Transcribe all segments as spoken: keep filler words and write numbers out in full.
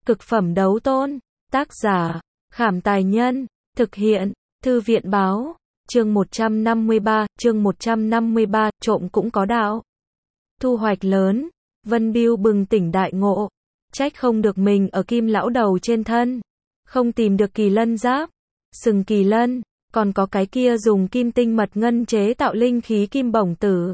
Cực phẩm đấu tôn. Tác giả, Khảm Tài Nhân. Thực hiện, Thư viện Báo. Chương một trăm năm mươi ba, chương một trăm năm mươi ba, trộm cũng có đạo. Thu hoạch lớn. Vân Bưu bừng tỉnh đại ngộ. Trách không được mình ở kim lão đầu trên thân. Không tìm được kỳ lân giáp, sừng kỳ lân, còn có cái kia dùng kim tinh mật ngân chế tạo linh khí kim bổng tử.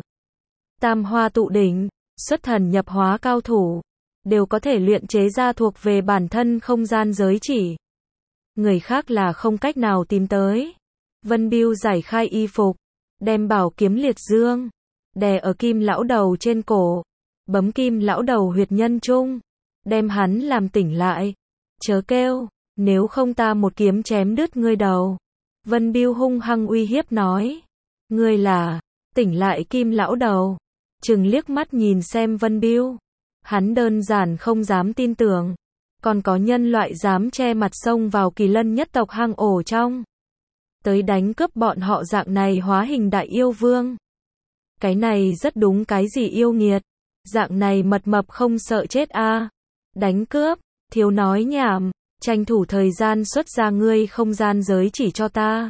Tam hoa tụ đỉnh, xuất thần nhập hóa cao thủ, đều có thể luyện chế ra thuộc về bản thân không gian giới chỉ. Người khác là không cách nào tìm tới. Vân Bưu giải khai y phục, đem bảo kiếm liệt dương, đè ở kim lão đầu trên cổ, bấm kim lão đầu huyệt nhân trung, đem hắn làm tỉnh lại. Chớ kêu, nếu không ta một kiếm chém đứt ngươi đầu. Vân Bưu hung hăng uy hiếp nói. Ngươi là, tỉnh lại kim lão đầu. Chừng liếc mắt nhìn xem Vân Bưu. Hắn đơn giản không dám tin tưởng. Còn có nhân loại dám che mặt xông vào kỳ lân nhất tộc hang ổ trong. Tới đánh cướp bọn họ dạng này hóa hình đại yêu vương. Cái này rất đúng cái gì yêu nghiệt. Dạng này mật mập không sợ chết a à. Đánh cướp, thiếu nói nhảm. Tranh thủ thời gian xuất ra ngươi không gian giới chỉ cho ta.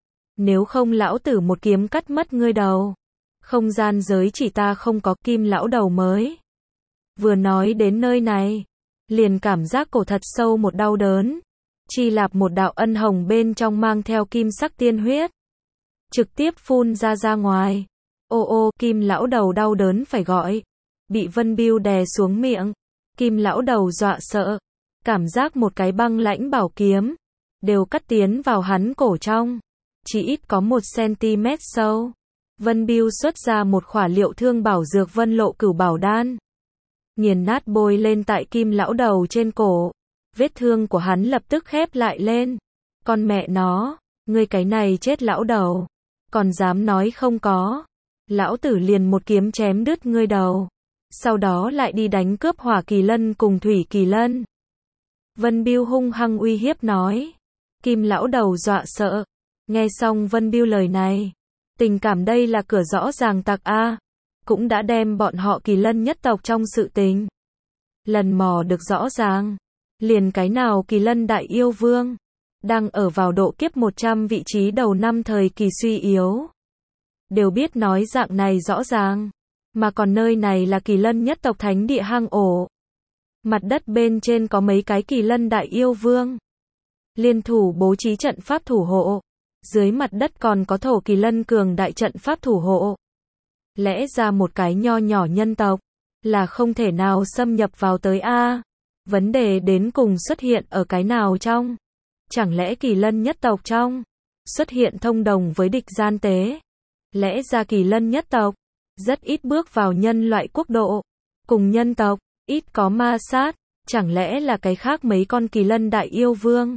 Nếu không lão tử một kiếm cắt mất ngươi đầu. Không gian giới chỉ ta không có, kim lão đầu mới. Vừa nói đến nơi này, liền cảm giác cổ thật sâu một đau đớn. Chi lạp một đạo ân hồng bên trong mang theo kim sắc tiên huyết. Trực tiếp phun ra ra ngoài. Ô ô, kim lão đầu đau đớn phải gọi. Bị Vân Bưu đè xuống miệng. Kim lão đầu dọa sợ. Cảm giác một cái băng lãnh bảo kiếm, đều cắt tiến vào hắn cổ trong. Chỉ ít có một centimet sâu. Vân Bưu xuất ra một khỏa liệu thương bảo dược vân lộ cửu bảo đan. Nghiền nát bôi lên tại kim lão đầu trên cổ. Vết thương của hắn lập tức khép lại lên. Con mẹ nó, ngươi cái này chết lão đầu. Còn dám nói không có. Lão tử liền một kiếm chém đứt ngươi đầu. Sau đó lại đi đánh cướp hỏa kỳ lân cùng thủy kỳ lân. Vân Bưu hung hăng uy hiếp nói. Kim lão đầu dọa sợ. Nghe xong Vân Bưu lời này. Tình cảm đây là cửa rõ ràng tặc a. Cũng đã đem bọn họ kỳ lân nhất tộc trong sự tình. Lần mò được rõ ràng. Liền cái nào kỳ lân đại yêu vương. Đang ở vào độ kiếp một trăm vị trí đầu năm thời kỳ suy yếu. Đều biết nói dạng này rõ ràng. Mà còn nơi này là kỳ lân nhất tộc thánh địa hang ổ. Mặt đất bên trên có mấy cái kỳ lân đại yêu vương. Liên thủ bố trí trận pháp thủ hộ. Dưới mặt đất còn có thổ kỳ lân cường đại trận pháp thủ hộ. Lẽ ra một cái nho nhỏ nhân tộc là không thể nào xâm nhập vào tới a. Vấn đề đến cùng xuất hiện ở cái nào trong? Chẳng lẽ kỳ lân nhất tộc trong xuất hiện thông đồng với địch gian tế? Lẽ ra kỳ lân nhất tộc rất ít bước vào nhân loại quốc độ, cùng nhân tộc ít có ma sát, chẳng lẽ là cái khác mấy con kỳ lân đại yêu vương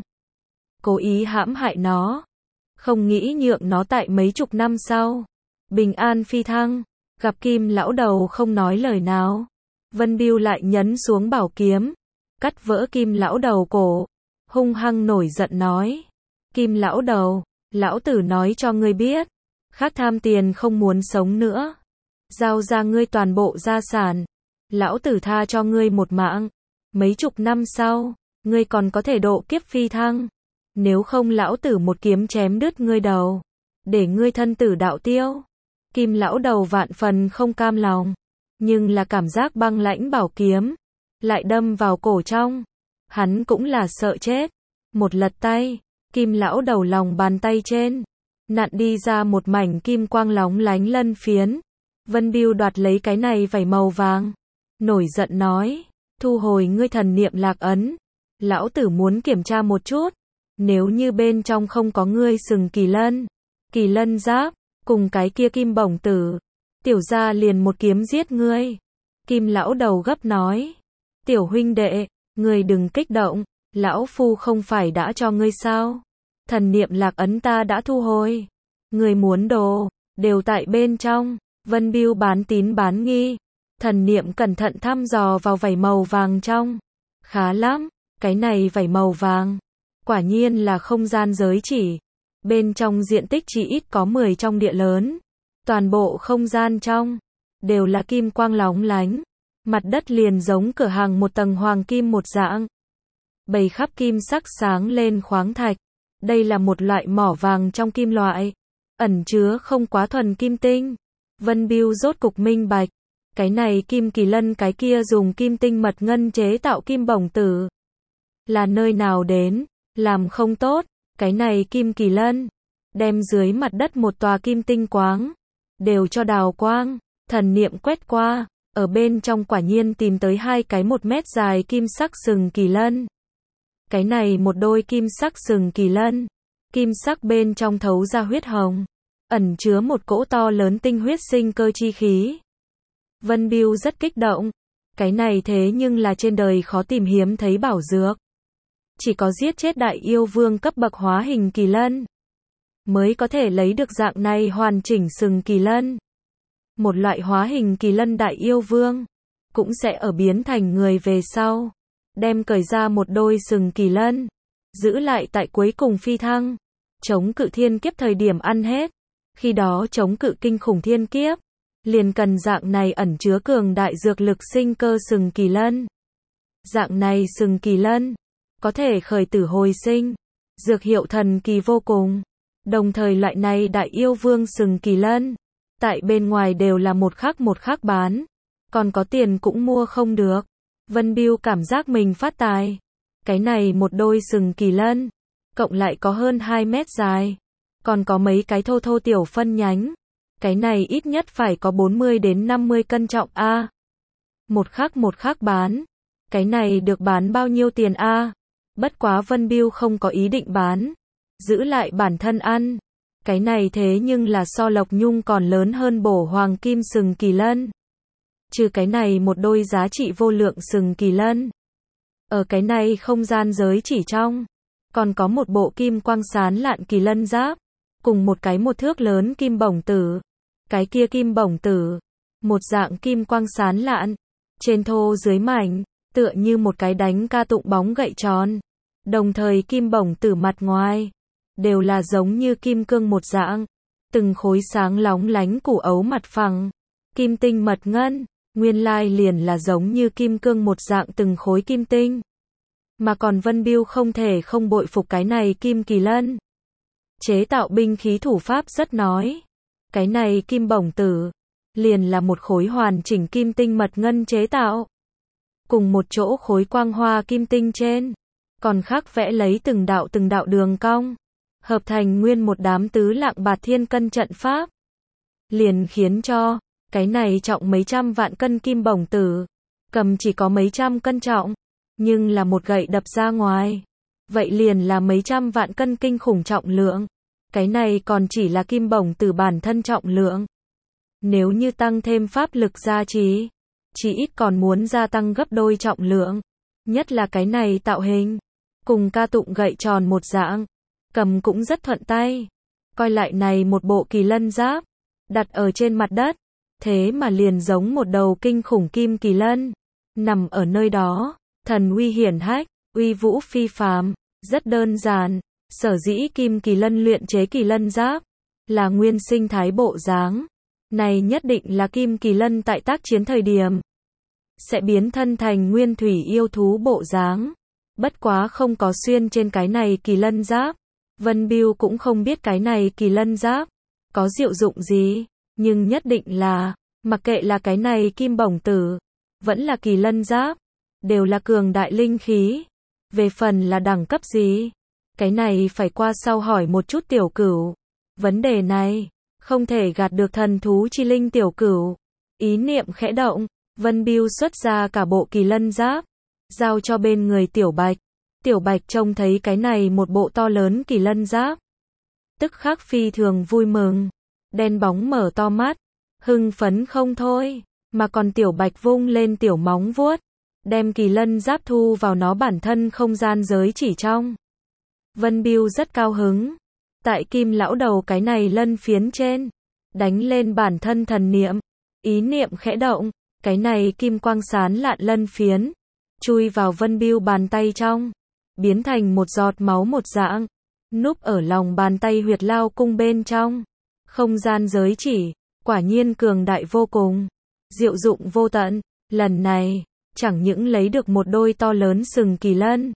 cố ý hãm hại nó, không nghĩ nhượng nó tại mấy chục năm sau bình an phi thăng. Gặp kim lão đầu không nói lời nào, Vân Bưu lại nhấn xuống bảo kiếm, cắt vỡ kim lão đầu cổ, hung hăng nổi giận nói. Kim lão đầu, lão tử nói cho ngươi biết, khác tham tiền không muốn sống nữa, giao ra ngươi toàn bộ gia sản, lão tử tha cho ngươi một mạng, mấy chục năm sau, ngươi còn có thể độ kiếp phi thăng, nếu không lão tử một kiếm chém đứt ngươi đầu, để ngươi thân tử đạo tiêu. Kim lão đầu vạn phần không cam lòng, nhưng là cảm giác băng lãnh bảo kiếm, lại đâm vào cổ trong, hắn cũng là sợ chết. Một lật tay, kim lão đầu lòng bàn tay trên, nặn đi ra một mảnh kim quang lóng lánh lân phiến. Vân Bưu đoạt lấy cái này vảy màu vàng, nổi giận nói, thu hồi ngươi thần niệm lạc ấn, lão tử muốn kiểm tra một chút, nếu như bên trong không có ngươi sừng kỳ lân, kỳ lân giáp, cùng cái kia kim bổng tử, tiểu gia liền một kiếm giết ngươi. Kim lão đầu gấp nói, tiểu huynh đệ, ngươi đừng kích động, lão phu không phải đã cho ngươi sao? Thần niệm lạc ấn ta đã thu hồi, ngươi muốn đồ, đều tại bên trong. Vân Bưu bán tín bán nghi, thần niệm cẩn thận thăm dò vào vảy màu vàng trong. Khá lắm, cái này vảy màu vàng, quả nhiên là không gian giới chỉ. Bên trong diện tích chỉ ít có mười trong địa lớn. Toàn bộ không gian trong, đều là kim quang lóng lánh. Mặt đất liền giống cửa hàng một tầng hoàng kim một dạng. bày khắp kim sắc sáng lên khoáng thạch. Đây là một loại mỏ vàng trong kim loại, ẩn chứa không quá thuần kim tinh. Vân Bưu rốt cục minh bạch, cái này kim kỳ lân cái kia dùng kim tinh mật ngân chế tạo kim bổng tử. Là nơi nào đến, làm không tốt, cái này kim kỳ lân, đem dưới mặt đất một tòa kim tinh quáng, đều cho đào quang, thần niệm quét qua, ở bên trong quả nhiên tìm tới hai cái một mét dài kim sắc sừng kỳ lân. Cái này một đôi kim sắc sừng kỳ lân, kim sắc bên trong thấu ra huyết hồng, ẩn chứa một cỗ to lớn tinh huyết sinh cơ chi khí. Vân Bưu rất kích động, cái này thế nhưng là trên đời khó tìm hiếm thấy bảo dược. Chỉ có giết chết đại yêu vương cấp bậc hóa hình kỳ lân, mới có thể lấy được dạng này hoàn chỉnh sừng kỳ lân. Một loại hóa hình kỳ lân đại yêu vương, cũng sẽ ở biến thành người về sau, đem cởi ra một đôi sừng kỳ lân, giữ lại tại cuối cùng phi thăng, chống cự thiên kiếp thời điểm ăn hết. Khi đó chống cự kinh khủng thiên kiếp, liền cần dạng này ẩn chứa cường đại dược lực sinh cơ sừng kỳ lân. Dạng này sừng kỳ lân, có thể khởi tử hồi sinh, dược hiệu thần kỳ vô cùng. Đồng thời loại này đại yêu vương sừng kỳ lân, tại bên ngoài đều là một khắc một khắc bán, còn có tiền cũng mua không được. Vân Bưu cảm giác mình phát tài. Cái này một đôi sừng kỳ lân, cộng lại có hơn hai mét dài, còn có mấy cái thô thô tiểu phân nhánh. Cái này ít nhất phải có bốn mươi đến năm mươi cân trọng a. À, một khắc một khắc bán. Cái này được bán bao nhiêu tiền a? À? Bất quá Vân Bưu không có ý định bán, giữ lại bản thân ăn. Cái này thế nhưng là so Lộc Nhung còn lớn hơn bổ hoàng kim sừng kỳ lân. Trừ cái này một đôi giá trị vô lượng sừng kỳ lân, ở cái này không gian giới chỉ trong, còn có một bộ kim quang sán lạn kỳ lân giáp, cùng một cái một thước lớn kim bổng tử. Cái kia kim bổng tử, một dạng kim quang sán lạn, trên thô dưới mảnh, tựa như một cái đánh ca tụng bóng gậy tròn. Đồng thời kim bổng tử mặt ngoài, đều là giống như kim cương một dạng, từng khối sáng lóng lánh củ ấu mặt phẳng, kim tinh mật ngân, nguyên lai liền là giống như kim cương một dạng từng khối kim tinh. Mà còn Vân Bưu không thể không bội phục cái này kim kỳ lân. Chế tạo binh khí thủ pháp rất nói. Cái này kim bổng tử, liền là một khối hoàn chỉnh kim tinh mật ngân chế tạo. Cùng một chỗ khối quang hoa kim tinh trên, còn khắc vẽ lấy từng đạo từng đạo đường cong, hợp thành nguyên một đám tứ lạng bạt thiên cân trận pháp. Liền khiến cho, cái này trọng mấy trăm vạn cân kim bổng tử, cầm chỉ có mấy trăm cân trọng, nhưng là một gậy đập ra ngoài. Vậy liền là mấy trăm vạn cân kinh khủng trọng lượng. Cái này còn chỉ là kim bổng tử bản thân trọng lượng. Nếu như tăng thêm pháp lực gia trì, chỉ ít còn muốn gia tăng gấp đôi trọng lượng. Nhất là cái này tạo hình, cùng ca tụng gậy tròn một dạng, cầm cũng rất thuận tay. Coi lại này một bộ kỳ lân giáp, đặt ở trên mặt đất, thế mà liền giống một đầu kinh khủng kim kỳ lân, nằm ở nơi đó, thần uy hiển hách, uy vũ phi phàm, rất đơn giản. Sở dĩ kim kỳ lân luyện chế kỳ lân giáp, là nguyên sinh thái bộ dáng. Này nhất định là kim kỳ lân tại tác chiến thời điểm, sẽ biến thân thành nguyên thủy yêu thú bộ dáng. Bất quá không có xuyên trên cái này kỳ lân giáp. Vân Bưu cũng không biết cái này kỳ lân giáp có diệu dụng gì, nhưng nhất định là, mặc kệ là cái này kim bổng tử, vẫn là kỳ lân giáp, đều là cường đại linh khí. Về phần là đẳng cấp gì, cái này phải qua sau hỏi một chút Tiểu Cửu. Vấn đề này, không thể gạt được thần thú chi linh Tiểu Cửu. Ý niệm khẽ động, Vân Bưu xuất ra cả bộ kỳ lân giáp, giao cho bên người Tiểu Bạch. Tiểu Bạch trông thấy cái này một bộ to lớn kỳ lân giáp, tức khắc phi thường vui mừng, đen bóng mở to mắt, hưng phấn không thôi, mà còn Tiểu Bạch vung lên tiểu móng vuốt, đem kỳ lân giáp thu vào nó bản thân không gian giới chỉ trong. Vân Bưu rất cao hứng, tại kim lão đầu cái này lân phiến trên, đánh lên bản thân thần niệm, ý niệm khẽ động, cái này kim quang sán lạn lân phiến, chui vào Vân Bưu bàn tay trong, biến thành một giọt máu một dạng, núp ở lòng bàn tay huyệt lao cung bên trong. Không gian giới chỉ, quả nhiên cường đại vô cùng, diệu dụng vô tận. Lần này, chẳng những lấy được một đôi to lớn sừng kỳ lân,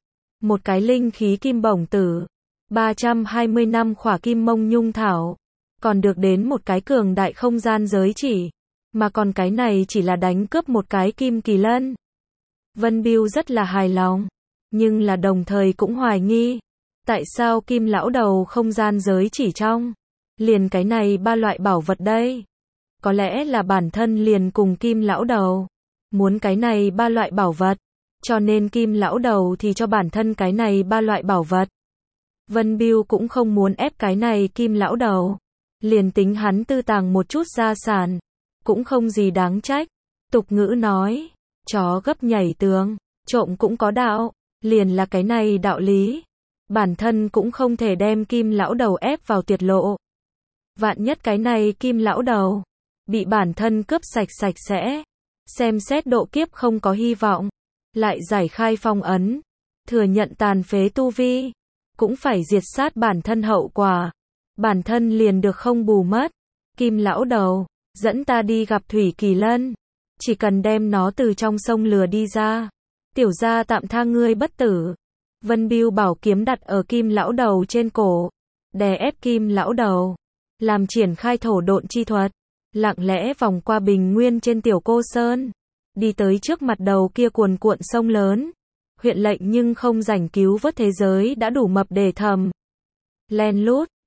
một cái linh khí kim bổng tử, ba trăm hai mươi năm khỏa kim mông nhung thảo, còn được đến một cái cường đại không gian giới chỉ, mà còn cái này chỉ là đánh cướp một cái kim kỳ lân. Vân Biêu rất là hài lòng, nhưng là đồng thời cũng hoài nghi, tại sao kim lão đầu không gian giới chỉ trong liền cái này ba loại bảo vật đây? Có lẽ là bản thân liền cùng kim lão đầu muốn cái này ba loại bảo vật, cho nên kim lão đầu thì cho bản thân cái này ba loại bảo vật. Vân Biêu cũng không muốn ép cái này kim lão đầu, liền tính hắn tư tàng một chút gia sản, cũng không gì đáng trách. Tục ngữ nói, chó gấp nhảy tường, trộm cũng có đạo, liền là cái này đạo lý. Bản thân cũng không thể đem kim lão đầu ép vào tuyệt lộ. Vạn nhất cái này kim lão đầu bị bản thân cướp sạch sạch sẽ, xem xét độ kiếp không có hy vọng, lại giải khai phong ấn, thừa nhận tàn phế tu vi, cũng phải diệt sát bản thân hậu quả, bản thân liền được không bù mất. Kim lão đầu, dẫn ta đi gặp Thủy Kỳ Lân, chỉ cần đem nó từ trong sông lừa đi ra, tiểu gia tạm tha ngươi bất tử. Vân Biêu bảo kiếm đặt ở kim lão đầu trên cổ, đè ép kim lão đầu, làm triển khai thổ độn chi thuật, lặng lẽ vòng qua bình nguyên trên tiểu cô sơn, đi tới trước mặt đầu kia cuồn cuộn sông lớn. Huyện lệnh nhưng không rảnh cứu vớt thế giới đã đủ mập để thầm. Len lút,